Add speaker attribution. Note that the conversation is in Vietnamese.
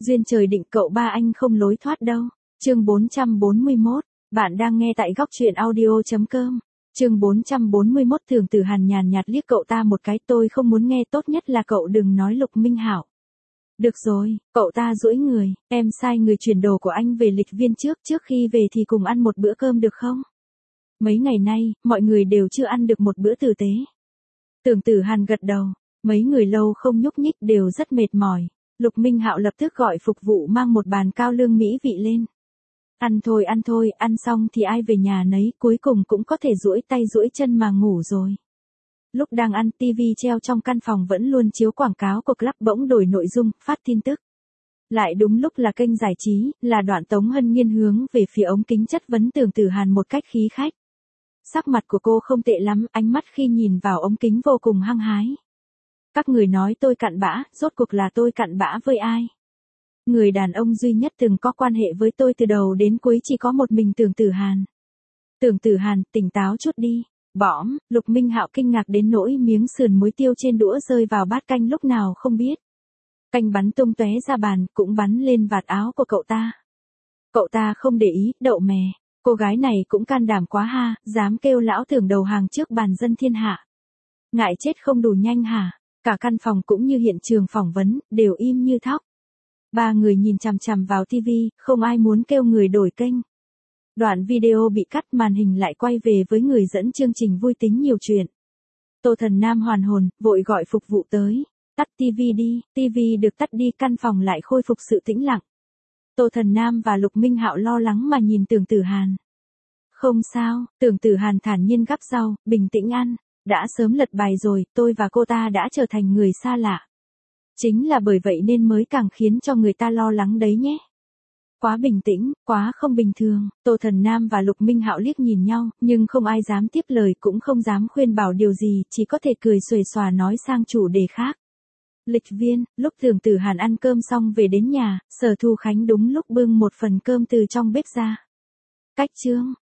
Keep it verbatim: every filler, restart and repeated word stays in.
Speaker 1: Duyên trời định cậu ba anh không lối thoát đâu. Chương bốn trăm bốn mươi mốt, bạn đang nghe tại góc truyện audio chấm com. Chương bốn trăm bốn mươi mốt Thường Tử Hàn nhàn nhạt liếc cậu ta một cái, tôi không muốn nghe, tốt nhất là cậu đừng nói Lục Minh Hạo. Được rồi, cậu ta duỗi người, em sai người chuyển đồ của anh về Lịch Viên trước, trước khi về thì cùng ăn một bữa cơm được không? Mấy ngày nay, mọi người đều chưa ăn được một bữa tử tế. Tưởng Tử Hàn gật đầu, mấy người lâu không nhúc nhích đều rất mệt mỏi. Lục Minh Hạo lập tức gọi phục vụ mang một bàn cao lương mỹ vị lên. Ăn thôi ăn thôi, ăn xong thì ai về nhà nấy, cuối cùng cũng có thể duỗi tay duỗi chân mà ngủ rồi. Lúc đang ăn, tivi treo trong căn phòng vẫn luôn chiếu quảng cáo của club bỗng đổi nội dung, phát tin tức. Lại đúng lúc là kênh giải trí, là đoạn Tống Hân Nhiên hướng về phía ống kính chất vấn Tưởng Tử Hàn một cách khí khách. Sắc mặt của cô không tệ lắm, ánh mắt khi nhìn vào ống kính vô cùng hăng hái. Các người nói tôi cặn bã, rốt cuộc là tôi cặn bã với ai? Người đàn ông duy nhất từng có quan hệ với tôi từ đầu đến cuối chỉ có một mình Tưởng Tử Hàn. Tưởng Tử Hàn, tỉnh táo chút đi. Bõm, Lục Minh Hạo kinh ngạc đến nỗi miếng sườn muối tiêu trên đũa rơi vào bát canh lúc nào không biết. Canh bắn tung tóe ra bàn, cũng bắn lên vạt áo của cậu ta. Cậu ta không để ý, đậu mè. Cô gái này cũng can đảm quá ha, dám kêu lão Tưởng đầu hàng trước bàn dân thiên hạ. Ngại chết không đủ nhanh hả? Cả căn phòng cũng như hiện trường phỏng vấn, đều im như thóc. Ba người nhìn chằm chằm vào tivi, không ai muốn kêu người đổi kênh. Đoạn video bị cắt, màn hình lại quay về với người dẫn chương trình vui tính nhiều chuyện. Tô Thần Nam hoàn hồn, vội gọi phục vụ tới. Tắt tivi đi, tivi được tắt đi, căn phòng lại khôi phục sự tĩnh lặng. Tô Thần Nam và Lục Minh Hạo lo lắng mà nhìn Tưởng Tử Hàn. Không sao, Tưởng Tử Hàn thản nhiên gắp rau, bình tĩnh ăn. Đã sớm lật bài rồi, tôi và cô ta đã trở thành người xa lạ. Chính là bởi vậy nên mới càng khiến cho người ta lo lắng đấy nhé. Quá bình tĩnh, quá không bình thường. Tô Thần Nam và Lục Minh Hạo liếc nhìn nhau, nhưng không ai dám tiếp lời, cũng không dám khuyên bảo điều gì, chỉ có thể cười xuề xòa nói sang chủ đề khác. Lịch Viên, lúc Tưởng Tử Hàn ăn cơm xong về đến nhà, Sở Thu Khánh đúng lúc bưng một phần cơm từ trong bếp ra. Cách chương,